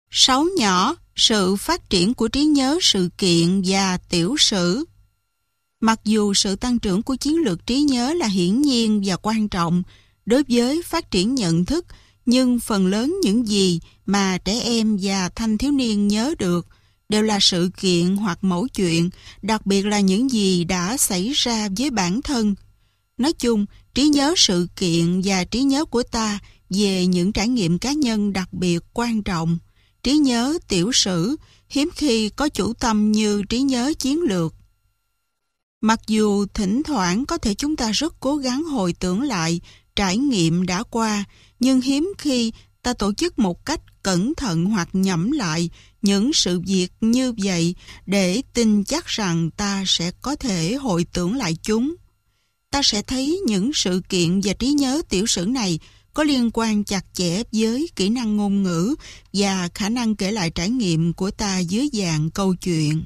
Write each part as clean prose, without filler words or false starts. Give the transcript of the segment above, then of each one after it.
6 nhỏ, sự phát triển của trí nhớ sự kiện và tiểu sử. Mặc dù sự tăng trưởng của chiến lược trí nhớ là hiển nhiên và quan trọng đối với phát triển nhận thức, nhưng phần lớn những gì mà trẻ em và thanh thiếu niên nhớ được đều là sự kiện hoặc mẫu chuyện, đặc biệt là những gì đã xảy ra với bản thân. Nói chung, trí nhớ sự kiện và trí nhớ của ta về những trải nghiệm cá nhân đặc biệt quan trọng. Trí nhớ tiểu sử hiếm khi có chủ tâm như trí nhớ chiến lược. Mặc dù thỉnh thoảng có thể chúng ta rất cố gắng hồi tưởng lại trải nghiệm đã qua, nhưng hiếm khi ta tổ chức một cách cẩn thận hoặc nhẩm lại những sự việc như vậy để tin chắc rằng ta sẽ có thể hồi tưởng lại chúng. Ta sẽ thấy những sự kiện và trí nhớ tiểu sử này có liên quan chặt chẽ với kỹ năng ngôn ngữ và khả năng kể lại trải nghiệm của ta dưới dạng câu chuyện.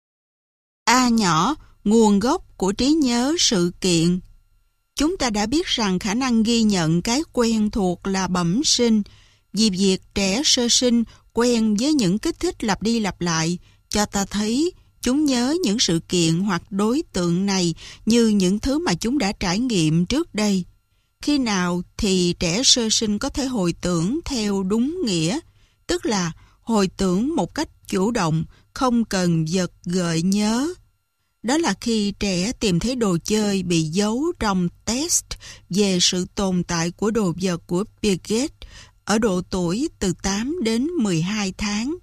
A nhỏ, nguồn gốc của trí nhớ sự kiện. Chúng ta đã biết rằng khả năng ghi nhận cái quen thuộc là bẩm sinh, vì việc trẻ sơ sinh quen với những kích thích lặp đi lặp lại, cho ta thấy chúng nhớ những sự kiện hoặc đối tượng này như những thứ mà chúng đã trải nghiệm trước đây. Khi nào thì trẻ sơ sinh có thể hồi tưởng theo đúng nghĩa, tức là hồi tưởng một cách chủ động, không cần vật gợi nhớ. Đó là khi trẻ tìm thấy đồ chơi bị giấu trong test về sự tồn tại của đồ vật của Piaget ở độ tuổi từ 8 đến 12 tháng.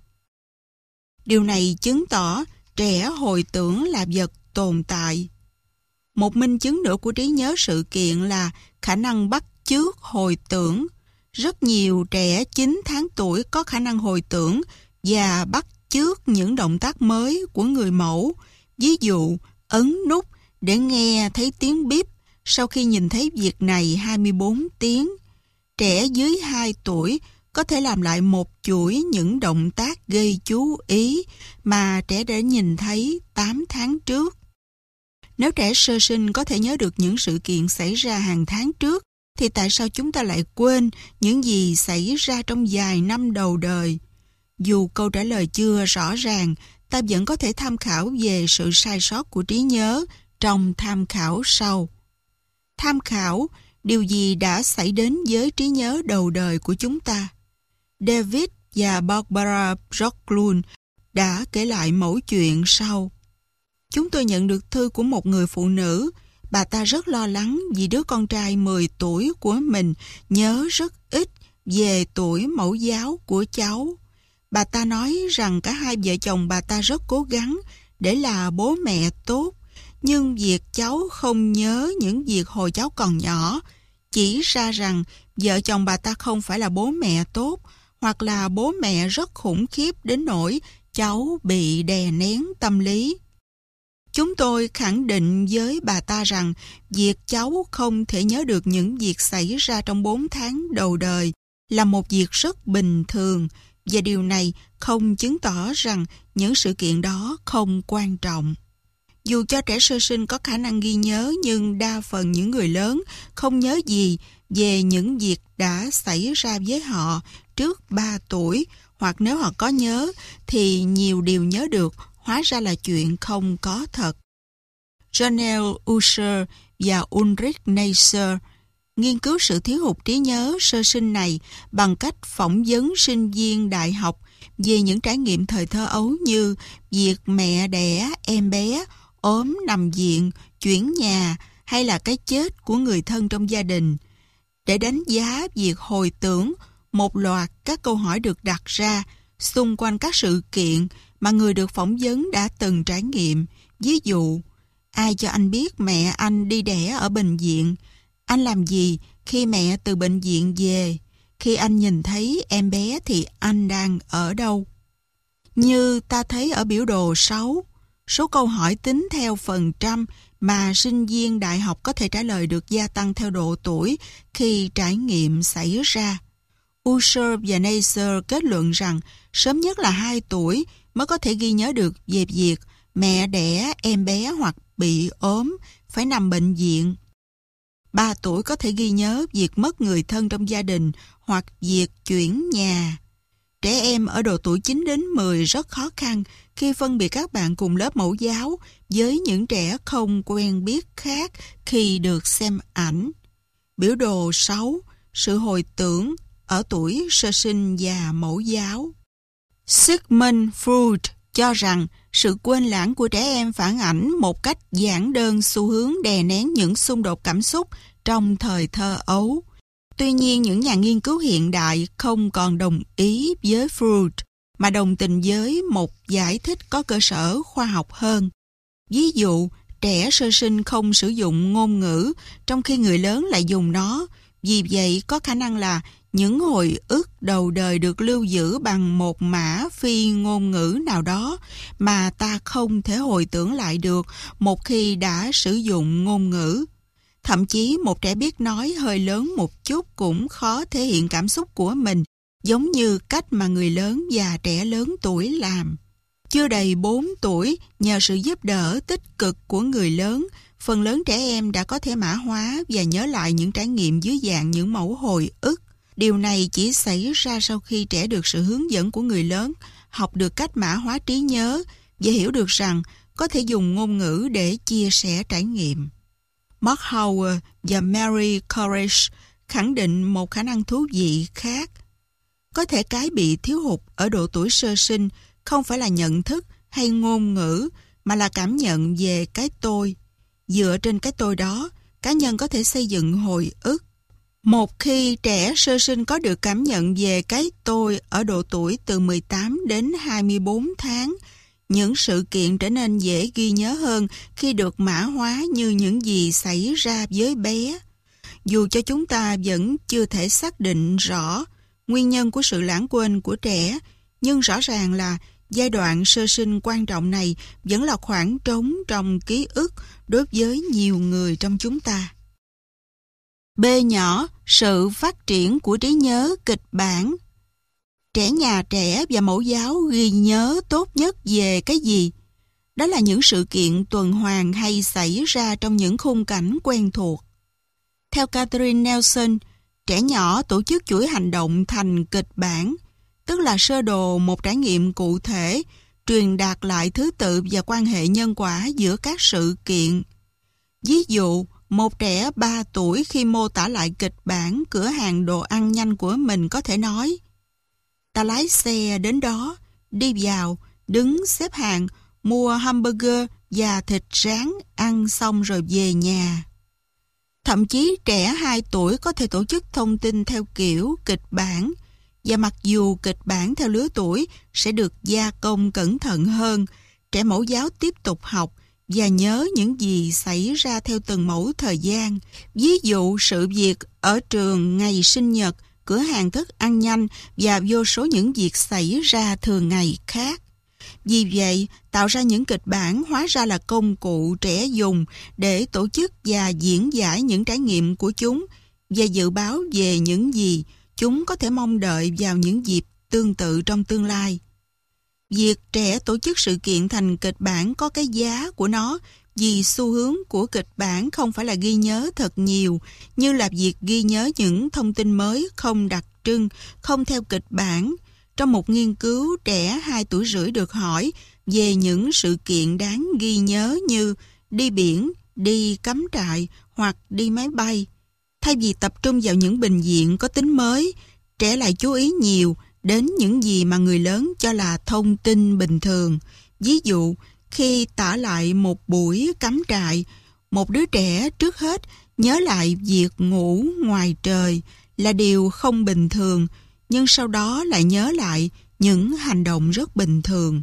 Điều này chứng tỏ trẻ hồi tưởng là vật tồn tại. Một minh chứng nữa của trí nhớ sự kiện là khả năng bắt chước hồi tưởng. Rất nhiều trẻ 9 tháng tuổi có khả năng hồi tưởng và bắt chước những động tác mới của người mẫu. Ví dụ, ấn nút để nghe thấy tiếng bíp sau khi nhìn thấy việc này 24 tiếng. Trẻ dưới 2 tuổi có thể làm lại một chuỗi những động tác gây chú ý mà trẻ đã nhìn thấy 8 tháng trước. Nếu trẻ sơ sinh có thể nhớ được những sự kiện xảy ra hàng tháng trước, thì tại sao chúng ta lại quên những gì xảy ra trong vài năm đầu đời? Dù câu trả lời chưa rõ ràng, ta vẫn có thể tham khảo về sự sai sót của trí nhớ trong tham khảo sau. Tham khảo điều gì đã xảy đến với trí nhớ đầu đời của chúng ta. David và Barbara Bjorklund đã kể lại mẩu chuyện sau. Chúng tôi nhận được thư của một người phụ nữ. Bà ta rất lo lắng vì đứa con trai 10 tuổi của mình nhớ rất ít về tuổi mẫu giáo của cháu. Bà ta nói rằng cả hai vợ chồng bà ta rất cố gắng để là bố mẹ tốt, nhưng việc cháu không nhớ những việc hồi cháu còn nhỏ chỉ ra rằng vợ chồng bà ta không phải là bố mẹ tốt, hoặc là bố mẹ rất khủng khiếp đến nỗi cháu bị đè nén tâm lý. Chúng tôi khẳng định với bà ta rằng việc cháu không thể nhớ được những việc xảy ra trong 4 tháng đầu đời là một việc rất bình thường, và điều này không chứng tỏ rằng những sự kiện đó không quan trọng. Dù cho trẻ sơ sinh có khả năng ghi nhớ, nhưng đa phần những người lớn không nhớ gì về những việc đã xảy ra với họ trước 3 tuổi, hoặc nếu họ có nhớ thì nhiều điều nhớ được hóa ra là chuyện không có thật. Janelle Usher và Ulrich Neisser nghiên cứu sự thiếu hụt trí nhớ sơ sinh này bằng cách phỏng vấn sinh viên đại học về những trải nghiệm thời thơ ấu như việc mẹ đẻ em bé, ốm nằm viện, chuyển nhà hay là cái chết của người thân trong gia đình. Để đánh giá việc hồi tưởng, một loạt các câu hỏi được đặt ra xung quanh các sự kiện mà người được phỏng vấn đã từng trải nghiệm. Ví dụ, ai cho anh biết mẹ anh đi đẻ ở bệnh viện? Anh làm gì khi mẹ từ bệnh viện về? Khi anh nhìn thấy em bé thì anh đang ở đâu? Như ta thấy ở biểu đồ 6, số câu hỏi tính theo phần trăm mà sinh viên đại học có thể trả lời được gia tăng theo độ tuổi khi trải nghiệm xảy ra. Usher và Neisser kết luận rằng sớm nhất là 2 tuổi mới có thể ghi nhớ được về việc mẹ đẻ em bé hoặc bị ốm, phải nằm bệnh viện. 3 tuổi có thể ghi nhớ việc mất người thân trong gia đình hoặc việc chuyển nhà. Trẻ em em ở độ tuổi 9 đến 10 rất khó khăn khi phân biệt các bạn cùng lớp mẫu giáo với những trẻ không quen biết khác khi được xem ảnh. Biểu đồ 6. Sự hồi tưởng ở tuổi sơ sinh và mẫu giáo. Sigmund Freud cho rằng sự quên lãng của trẻ em phản ảnh một cách giản đơn xu hướng đè nén những xung đột cảm xúc trong thời thơ ấu. Tuy nhiên, những nhà nghiên cứu hiện đại không còn đồng ý với Freud, mà đồng tình với một giải thích có cơ sở khoa học hơn. Ví dụ, trẻ sơ sinh không sử dụng ngôn ngữ, trong khi người lớn lại dùng nó. Vì vậy, có khả năng là những hồi ức đầu đời được lưu giữ bằng một mã phi ngôn ngữ nào đó mà ta không thể hồi tưởng lại được một khi đã sử dụng ngôn ngữ. Thậm chí một trẻ biết nói hơi lớn một chút cũng khó thể hiện cảm xúc của mình, giống như cách mà người lớn và trẻ lớn tuổi làm. Chưa đầy 4 tuổi, nhờ sự giúp đỡ tích cực của người lớn, phần lớn trẻ em đã có thể mã hóa và nhớ lại những trải nghiệm dưới dạng những mẫu hồi ức. Điều này chỉ xảy ra sau khi trẻ được sự hướng dẫn của người lớn, học được cách mã hóa trí nhớ và hiểu được rằng có thể dùng ngôn ngữ để chia sẻ trải nghiệm. Mark Howard và Mary Courage khẳng định một khả năng thú vị khác. Có thể cái bị thiếu hụt ở độ tuổi sơ sinh không phải là nhận thức hay ngôn ngữ, mà là cảm nhận về cái tôi. Dựa trên cái tôi đó, cá nhân có thể xây dựng hồi ức. Một khi trẻ sơ sinh có được cảm nhận về cái tôi ở độ tuổi từ 18 đến 24 tháng, những sự kiện trở nên dễ ghi nhớ hơn khi được mã hóa như những gì xảy ra với bé. Dù cho chúng ta vẫn chưa thể xác định rõ nguyên nhân của sự lãng quên của trẻ, nhưng rõ ràng là giai đoạn sơ sinh quan trọng này vẫn là khoảng trống trong ký ức đối với nhiều người trong chúng ta. B nhỏ, sự phát triển của trí nhớ kịch bản. Trẻ nhà trẻ và mẫu giáo ghi nhớ tốt nhất về cái gì? Đó là những sự kiện tuần hoàn hay xảy ra trong những khung cảnh quen thuộc. Theo Catherine Nelson, trẻ nhỏ tổ chức chuỗi hành động thành kịch bản, tức là sơ đồ một trải nghiệm cụ thể, truyền đạt lại thứ tự và quan hệ nhân quả giữa các sự kiện. Ví dụ, một trẻ 3 tuổi khi mô tả lại kịch bản cửa hàng đồ ăn nhanh của mình có thể nói: ta lái xe đến đó, đi vào, đứng xếp hàng, mua hamburger và thịt rán, ăn xong rồi về nhà. Thậm chí trẻ 2 tuổi có thể tổ chức thông tin theo kiểu kịch bản, và mặc dù kịch bản theo lứa tuổi sẽ được gia công cẩn thận hơn, trẻ mẫu giáo tiếp tục học và nhớ những gì xảy ra theo từng mẫu thời gian. Ví dụ sự việc ở trường, ngày sinh nhật, cửa hàng thức ăn nhanh và vô số những việc xảy ra thường ngày khác. Vì vậy, tạo ra những kịch bản hóa ra là công cụ trẻ dùng để tổ chức và diễn giải những trải nghiệm của chúng và dự báo về những gì chúng có thể mong đợi vào những dịp tương tự trong tương lai. Việc trẻ tổ chức sự kiện thành kịch bản có cái giá của nó, vì xu hướng của kịch bản không phải là ghi nhớ thật nhiều, như là việc ghi nhớ những thông tin mới không đặc trưng, không theo kịch bản. Trong một nghiên cứu, trẻ 2 tuổi rưỡi được hỏi về những sự kiện đáng ghi nhớ như đi biển, đi cắm trại hoặc đi máy bay. Thay vì tập trung vào những bình diện có tính mới, trẻ lại chú ý nhiều đến những gì mà người lớn cho là thông tin bình thường. Ví dụ, khi tả lại một buổi cắm trại, một đứa trẻ trước hết nhớ lại việc ngủ ngoài trời là điều không bình thường, nhưng sau đó lại nhớ lại những hành động rất bình thường.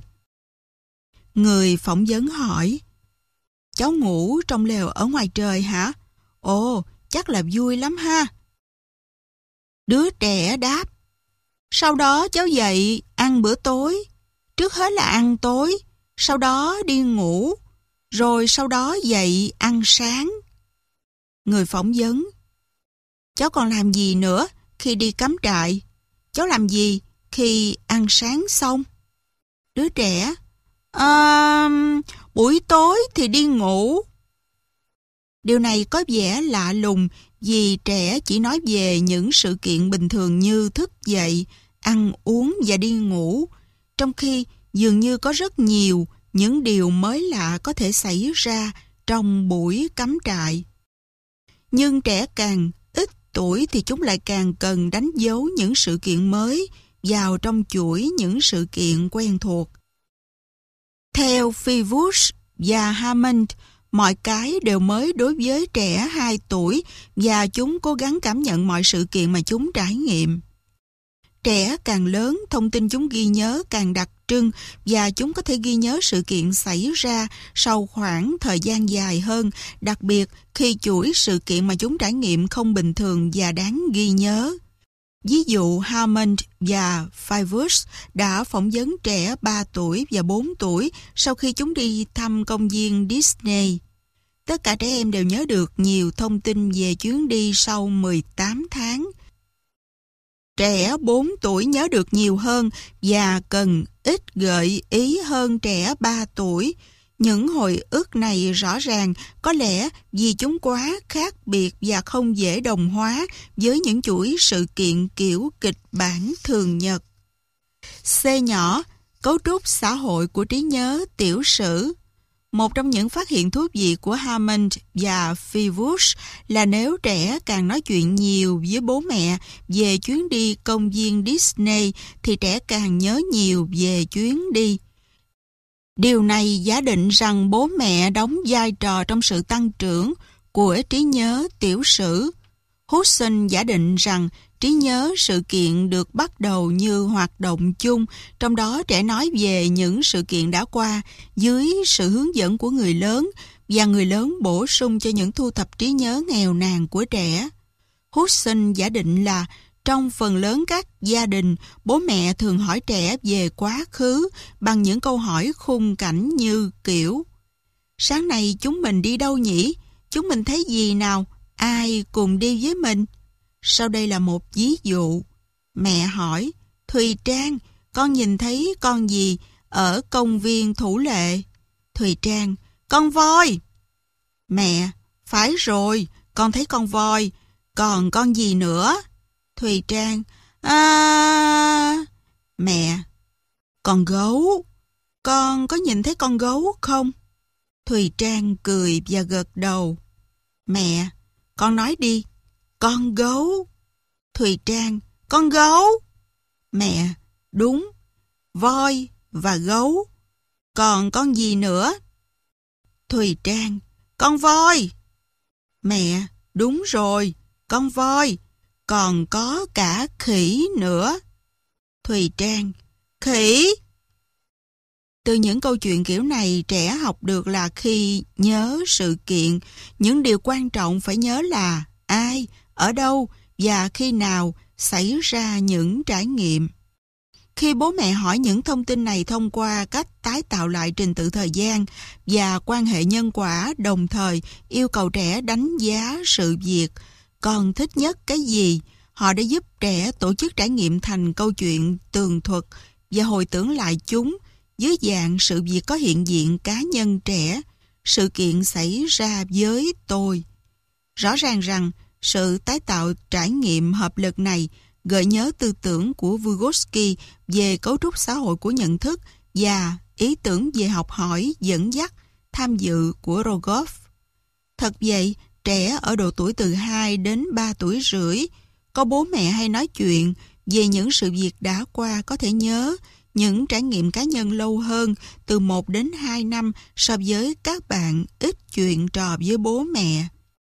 Người phỏng vấn hỏi: cháu ngủ trong lều ở ngoài trời hả? Ồ, chắc là vui lắm ha. Đứa trẻ đáp: sau đó cháu dậy ăn bữa tối. Trước hết là ăn tối, sau đó đi ngủ, rồi sau đó dậy ăn sáng. Người phỏng vấn: cháu còn làm gì nữa khi đi cắm trại? Cháu làm gì khi ăn sáng xong? Đứa trẻ: buổi tối thì đi ngủ. Điều này có vẻ lạ lùng vì trẻ chỉ nói về những sự kiện bình thường như thức dậy, ăn uống và đi ngủ, trong khi dường như có rất nhiều những điều mới lạ có thể xảy ra trong buổi cắm trại. Nhưng trẻ càng ít tuổi thì chúng lại càng cần đánh dấu những sự kiện mới vào trong chuỗi những sự kiện quen thuộc. Theo Fivush và Hammond, mọi cái đều mới đối với trẻ 2 tuổi và chúng cố gắng cảm nhận mọi sự kiện mà chúng trải nghiệm. Trẻ càng lớn, thông tin chúng ghi nhớ càng đặc trưng và chúng có thể ghi nhớ sự kiện xảy ra sau khoảng thời gian dài hơn, đặc biệt khi chuỗi sự kiện mà chúng trải nghiệm không bình thường và đáng ghi nhớ. Ví dụ, Hammond và Fivush đã phỏng vấn trẻ 3 tuổi và 4 tuổi sau khi chúng đi thăm công viên Disney. Tất cả trẻ em đều nhớ được nhiều thông tin về chuyến đi sau 18 tháng. Trẻ 4 tuổi nhớ được nhiều hơn và cần ít gợi ý hơn trẻ 3 tuổi. Những hồi ức này rõ ràng có lẽ vì chúng quá khác biệt và không dễ đồng hóa với những chuỗi sự kiện kiểu kịch bản thường nhật. C nhỏ, cấu trúc xã hội của trí nhớ tiểu sử. Một trong những phát hiện thú vị của Hammond và Fivush là nếu trẻ càng nói chuyện nhiều với bố mẹ về chuyến đi công viên Disney thì trẻ càng nhớ nhiều về chuyến đi. Điều này giả định rằng bố mẹ đóng vai trò trong sự tăng trưởng của trí nhớ tiểu sử. Hudson giả định rằng trí nhớ sự kiện được bắt đầu như hoạt động chung, trong đó trẻ nói về những sự kiện đã qua dưới sự hướng dẫn của người lớn và người lớn bổ sung cho những thu thập trí nhớ nghèo nàn của trẻ. Hudson giả định là trong phần lớn các gia đình, bố mẹ thường hỏi trẻ về quá khứ bằng những câu hỏi khung cảnh như kiểu: sáng nay chúng mình đi đâu nhỉ? Chúng mình thấy gì nào? Ai cùng đi với mình? Sau đây là một ví dụ. Mẹ hỏi: Thùy Trang, con nhìn thấy con gì ở công viên Thủ Lệ? Thùy Trang: con voi. Mẹ: phải rồi, con thấy con voi. Còn con gì nữa? Thùy Trang: Mẹ: con gấu. Con có nhìn thấy con gấu không? Thùy Trang cười và gật đầu. Mẹ: con nói đi. Con gấu. Thùy Trang: con gấu. Mẹ: đúng, voi và gấu. Còn con gì nữa? Thùy Trang: con voi. Mẹ: đúng rồi, con voi. Còn có cả khỉ nữa. Thùy Trang: khỉ. Từ những câu chuyện kiểu này, trẻ học được là khi nhớ sự kiện, những điều quan trọng phải nhớ là ai, ở đâu và khi nào xảy ra những trải nghiệm. Khi bố mẹ hỏi những thông tin này thông qua cách tái tạo lại trình tự thời gian và quan hệ nhân quả, đồng thời yêu cầu trẻ đánh giá sự việc, con thích nhất cái gì, họ đã giúp trẻ tổ chức trải nghiệm thành câu chuyện tường thuật và hồi tưởng lại chúng dưới dạng sự việc có hiện diện cá nhân trẻ, sự kiện xảy ra với tôi. Rõ ràng rằng sự tái tạo trải nghiệm hợp lực này gợi nhớ tư tưởng của Vygotsky về cấu trúc xã hội của nhận thức và ý tưởng về học hỏi, dẫn dắt, tham dự của Rogoff. Thật vậy, trẻ ở độ tuổi từ 2 đến 3 tuổi rưỡi có bố mẹ hay nói chuyện về những sự việc đã qua có thể nhớ những trải nghiệm cá nhân lâu hơn từ 1 đến 2 năm so với các bạn ít chuyện trò với bố mẹ.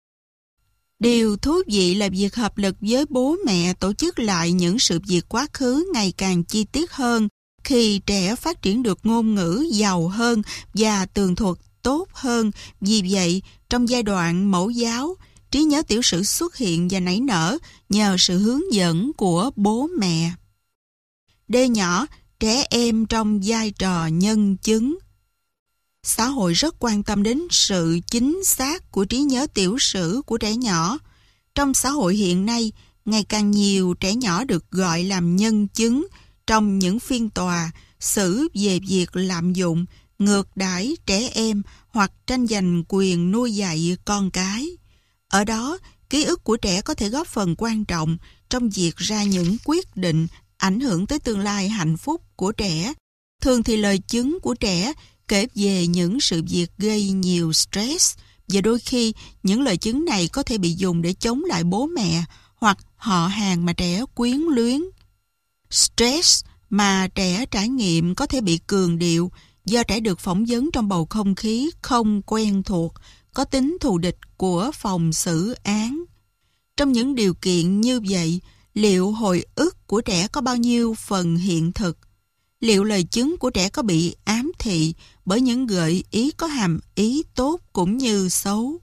Điều thú vị là việc hợp lực với bố mẹ tổ chức lại những sự việc quá khứ ngày càng chi tiết hơn khi trẻ phát triển được ngôn ngữ giàu hơn và tường thuật tốt hơn. Vì vậy, trong giai đoạn mẫu giáo, trí nhớ tiểu sử xuất hiện và nảy nở nhờ sự hướng dẫn của bố mẹ. D nhỏ, trẻ em trong vai trò nhân chứng. Xã hội rất quan tâm đến sự chính xác của trí nhớ tiểu sử của trẻ nhỏ. Trong xã hội hiện nay, ngày càng nhiều trẻ nhỏ được gọi làm nhân chứng trong những phiên tòa xử về việc lạm dụng, ngược đãi trẻ em hoặc tranh giành quyền nuôi dạy con cái. Ở đó, ký ức của trẻ có thể góp phần quan trọng trong việc ra những quyết định ảnh hưởng tới tương lai hạnh phúc của trẻ. Thường thì lời chứng của trẻ kể về những sự việc gây nhiều stress, và đôi khi những lời chứng này có thể bị dùng để chống lại bố mẹ hoặc họ hàng mà trẻ quyến luyến. Stress mà trẻ trải nghiệm có thể bị cường điệu do trẻ được phỏng vấn trong bầu không khí không quen thuộc, có tính thù địch của phòng xử án. Trong những điều kiện như vậy, liệu hồi ức của trẻ có bao nhiêu phần hiện thực? Liệu lời chứng của trẻ có bị ám thị bởi những gợi ý có hàm ý tốt cũng như xấu?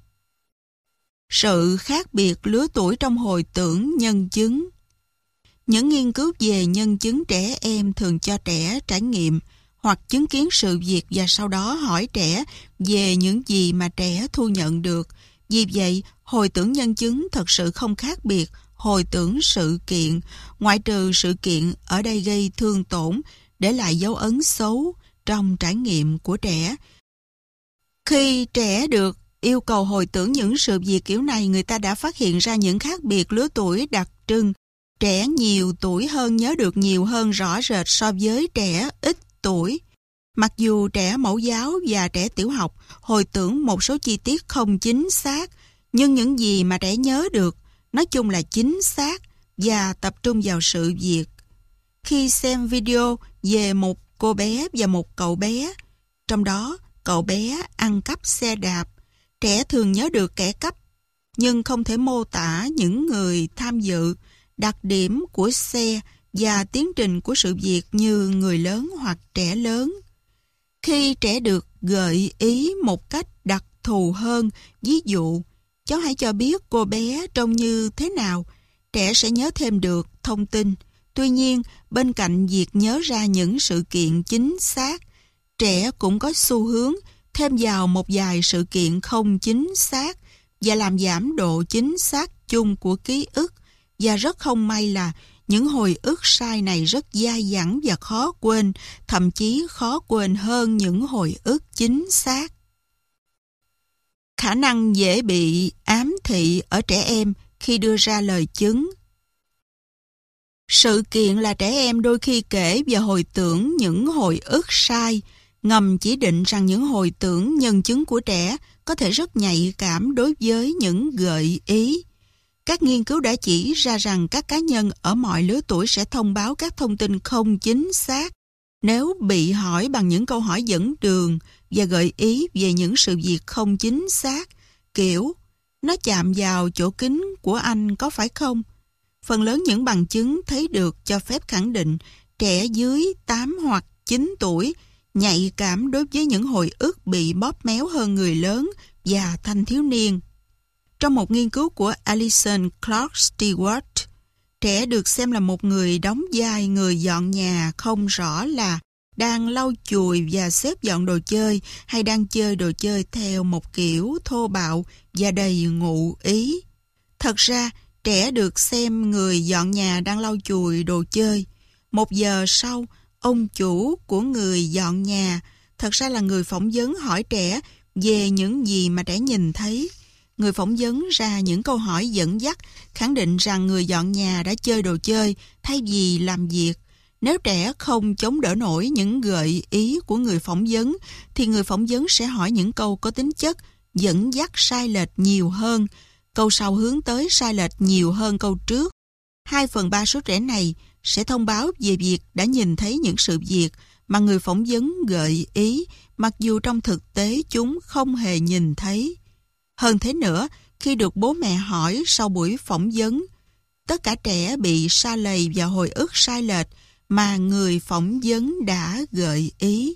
Sự khác biệt lứa tuổi trong hồi tưởng nhân chứng. Những nghiên cứu về nhân chứng trẻ em thường cho trẻ trải nghiệm hoặc chứng kiến sự việc và sau đó hỏi trẻ về những gì mà trẻ thu nhận được. Vì vậy, hồi tưởng nhân chứng thật sự không khác biệt hồi tưởng sự kiện, ngoại trừ sự kiện ở đây gây thương tổn, để lại dấu ấn xấu trong trải nghiệm của trẻ. Khi trẻ được yêu cầu hồi tưởng những sự việc kiểu này, người ta đã phát hiện ra những khác biệt lứa tuổi đặc trưng. Trẻ nhiều tuổi hơn nhớ được nhiều hơn rõ rệt so với trẻ ít tuổi. Mặc dù trẻ mẫu giáo và trẻ tiểu học hồi tưởng một số chi tiết không chính xác, nhưng những gì mà trẻ nhớ được nói chung là chính xác và tập trung vào sự việc. Khi xem video về một cô bé và một cậu bé, trong đó cậu bé ăn cắp xe đạp, trẻ thường nhớ được kẻ cắp, nhưng không thể mô tả những người tham dự, đặc điểm của xe và tiến trình của sự việc như người lớn hoặc trẻ lớn. Khi trẻ được gợi ý một cách đặc thù hơn, ví dụ, cháu hãy cho biết cô bé trông như thế nào, trẻ sẽ nhớ thêm được thông tin. Tuy nhiên, bên cạnh việc nhớ ra những sự kiện chính xác, trẻ cũng có xu hướng thêm vào một vài sự kiện không chính xác và làm giảm độ chính xác chung của ký ức. Và rất không may là những hồi ức sai này rất dai dẳng và khó quên, thậm chí khó quên hơn những hồi ức chính xác. Khả năng dễ bị ám thị ở trẻ em khi đưa ra lời chứng. Sự kiện là trẻ em đôi khi kể và hồi tưởng những hồi ức sai, ngầm chỉ định rằng những hồi tưởng nhân chứng của trẻ có thể rất nhạy cảm đối với những gợi ý. Các nghiên cứu đã chỉ ra rằng các cá nhân ở mọi lứa tuổi sẽ thông báo các thông tin không chính xác nếu bị hỏi bằng những câu hỏi dẫn đường và gợi ý về những sự việc không chính xác, kiểu nó chạm vào chỗ kính của anh có phải không? Phần lớn những bằng chứng thấy được cho phép khẳng định trẻ dưới 8 hoặc 9 tuổi nhạy cảm đối với những hồi ức bị bóp méo hơn người lớn và thanh thiếu niên. Trong một nghiên cứu của Alison Clark Stewart, trẻ được xem là một người đóng vai người dọn nhà không rõ là đang lau chùi và xếp dọn đồ chơi hay đang chơi đồ chơi theo một kiểu thô bạo và đầy ngụ ý. Thật ra, trẻ được xem người dọn nhà đang lau chùi đồ chơi. 1 giờ sau, ông chủ của người dọn nhà, thật ra là người phỏng vấn, hỏi trẻ về những gì mà trẻ nhìn thấy. Người phỏng vấn ra những câu hỏi dẫn dắt, khẳng định rằng người dọn nhà đã chơi đồ chơi thay vì làm việc. Nếu trẻ không chống đỡ nổi những gợi ý của người phỏng vấn, thì người phỏng vấn sẽ hỏi những câu có tính chất dẫn dắt sai lệch nhiều hơn. Câu sau hướng tới sai lệch nhiều hơn câu trước. 2/3 số trẻ này sẽ thông báo về việc đã nhìn thấy những sự việc mà người phỏng vấn gợi ý, mặc dù trong thực tế chúng không hề nhìn thấy. Hơn thế nữa, khi được bố mẹ hỏi sau buổi phỏng vấn, tất cả trẻ bị sa lầy vào hồi ức sai lệch mà người phỏng vấn đã gợi ý.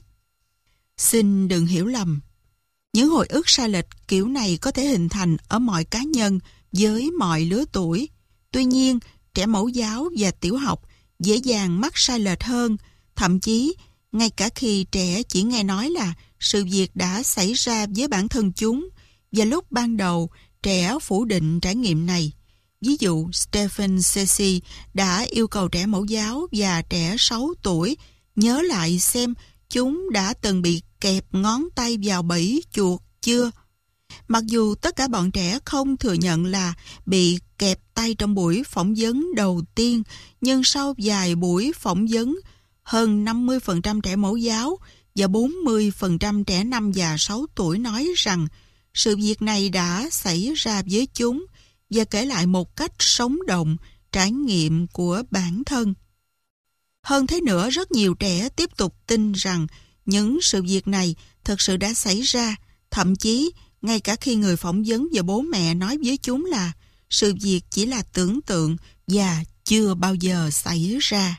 Xin đừng hiểu lầm. Những hồi ức sai lệch kiểu này có thể hình thành ở mọi cá nhân với mọi lứa tuổi. Tuy nhiên, trẻ mẫu giáo và tiểu học dễ dàng mắc sai lệch hơn, thậm chí ngay cả khi trẻ chỉ nghe nói là sự việc đã xảy ra với bản thân chúng, và lúc ban đầu trẻ phủ định trải nghiệm này. Ví dụ, Stephen Ceci đã yêu cầu trẻ mẫu giáo và trẻ 6 tuổi nhớ lại xem chúng đã từng bị kẹp ngón tay vào bẫy chuột chưa. Mặc dù tất cả bọn trẻ không thừa nhận là bị kẹp tay trong buổi phỏng vấn đầu tiên, nhưng sau vài buổi phỏng vấn, hơn 50% trẻ mẫu giáo và 40% trẻ 5 và 6 tuổi nói rằng sự việc này đã xảy ra với chúng và kể lại một cách sống động trải nghiệm của bản thân. Hơn thế nữa, rất nhiều trẻ tiếp tục tin rằng những sự việc này thực sự đã xảy ra, thậm chí ngay cả khi người phỏng vấn và bố mẹ nói với chúng là sự việc chỉ là tưởng tượng và chưa bao giờ xảy ra.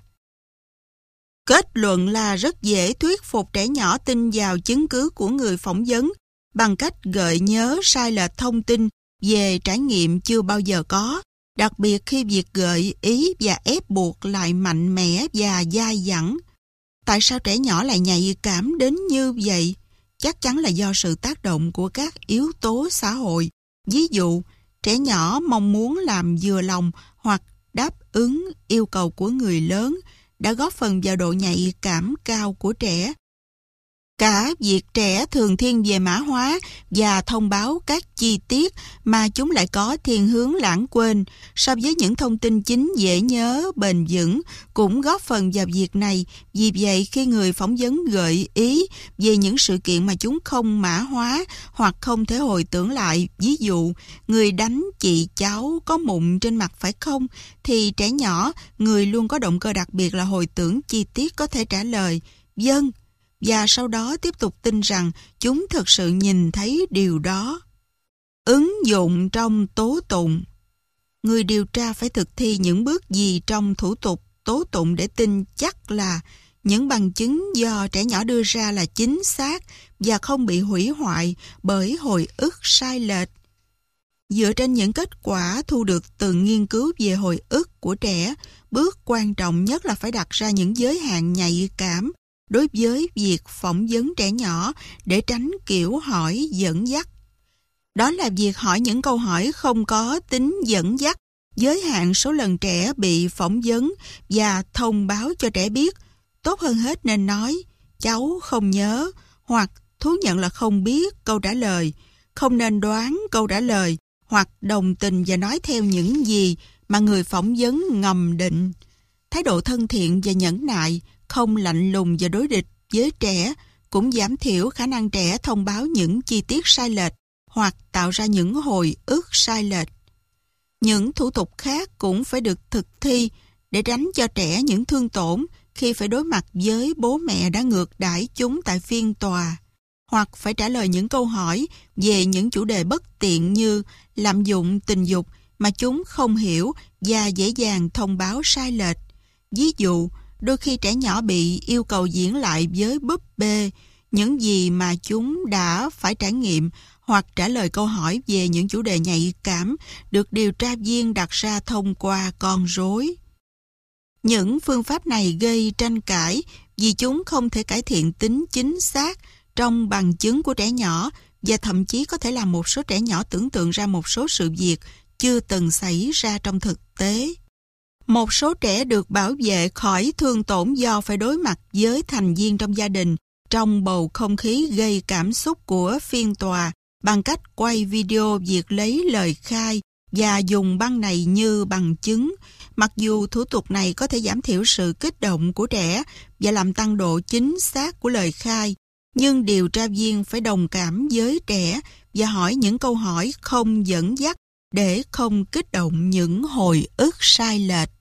Kết luận là rất dễ thuyết phục trẻ nhỏ tin vào chứng cứ của người phỏng vấn bằng cách gợi nhớ sai lệch thông tin về trải nghiệm chưa bao giờ có, đặc biệt khi việc gợi ý và ép buộc lại mạnh mẽ và dai dẳng. Tại sao trẻ nhỏ lại nhạy cảm đến như vậy? Chắc chắn là do sự tác động của các yếu tố xã hội. Ví dụ, trẻ nhỏ mong muốn làm vừa lòng hoặc đáp ứng yêu cầu của người lớn đã góp phần vào độ nhạy cảm cao của trẻ. Cả việc trẻ thường thiên về mã hóa và thông báo các chi tiết mà chúng lại có thiên hướng lãng quên so với những thông tin chính dễ nhớ, bền vững cũng góp phần vào việc này. Vì vậy, khi người phỏng vấn gợi ý về những sự kiện mà chúng không mã hóa hoặc không thể hồi tưởng lại, ví dụ, người đánh chị cháu có mụn trên mặt phải không, thì trẻ nhỏ, người luôn có động cơ đặc biệt là hồi tưởng chi tiết có thể trả lời, vâng, và sau đó tiếp tục tin rằng chúng thực sự nhìn thấy điều đó. Ứng dụng trong tố tụng. Người điều tra phải thực thi những bước gì trong thủ tục tố tụng để tin chắc là những bằng chứng do trẻ nhỏ đưa ra là chính xác và không bị hủy hoại bởi hồi ức sai lệch. Dựa trên những kết quả thu được từ nghiên cứu về hồi ức của trẻ, bước quan trọng nhất là phải đặt ra những giới hạn nhạy cảm đối với việc phỏng vấn trẻ nhỏ để tránh kiểu hỏi dẫn dắt. Đó là việc hỏi những câu hỏi không có tính dẫn dắt, giới hạn số lần trẻ bị phỏng vấn và thông báo cho trẻ biết. Tốt hơn hết nên nói, cháu không nhớ, hoặc thú nhận là không biết câu trả lời, không nên đoán câu trả lời, hoặc đồng tình và nói theo những gì mà người phỏng vấn ngầm định. Thái độ thân thiện và nhẫn nại, không lạnh lùng và đối địch với trẻ cũng giảm thiểu khả năng trẻ thông báo những chi tiết sai lệch hoặc tạo ra những hồi ức sai lệch. Những thủ tục khác cũng phải được thực thi để tránh cho trẻ những thương tổn khi phải đối mặt với bố mẹ đã ngược đãi chúng tại phiên tòa, hoặc phải trả lời những câu hỏi về những chủ đề bất tiện như lạm dụng tình dục mà chúng không hiểu và dễ dàng thông báo sai lệch. Ví dụ, đôi khi trẻ nhỏ bị yêu cầu diễn lại với búp bê những gì mà chúng đã phải trải nghiệm, hoặc trả lời câu hỏi về những chủ đề nhạy cảm được điều tra viên đặt ra thông qua con rối. Những phương pháp này gây tranh cãi vì chúng không thể cải thiện tính chính xác trong bằng chứng của trẻ nhỏ và thậm chí có thể làm một số trẻ nhỏ tưởng tượng ra một số sự việc chưa từng xảy ra trong thực tế. Một số trẻ được bảo vệ khỏi thương tổn do phải đối mặt với thành viên trong gia đình trong bầu không khí gây cảm xúc của phiên tòa bằng cách quay video việc lấy lời khai và dùng băng này như bằng chứng. Mặc dù thủ tục này có thể giảm thiểu sự kích động của trẻ và làm tăng độ chính xác của lời khai, nhưng điều tra viên phải đồng cảm với trẻ và hỏi những câu hỏi không dẫn dắt để không kích động những hồi ức sai lệch.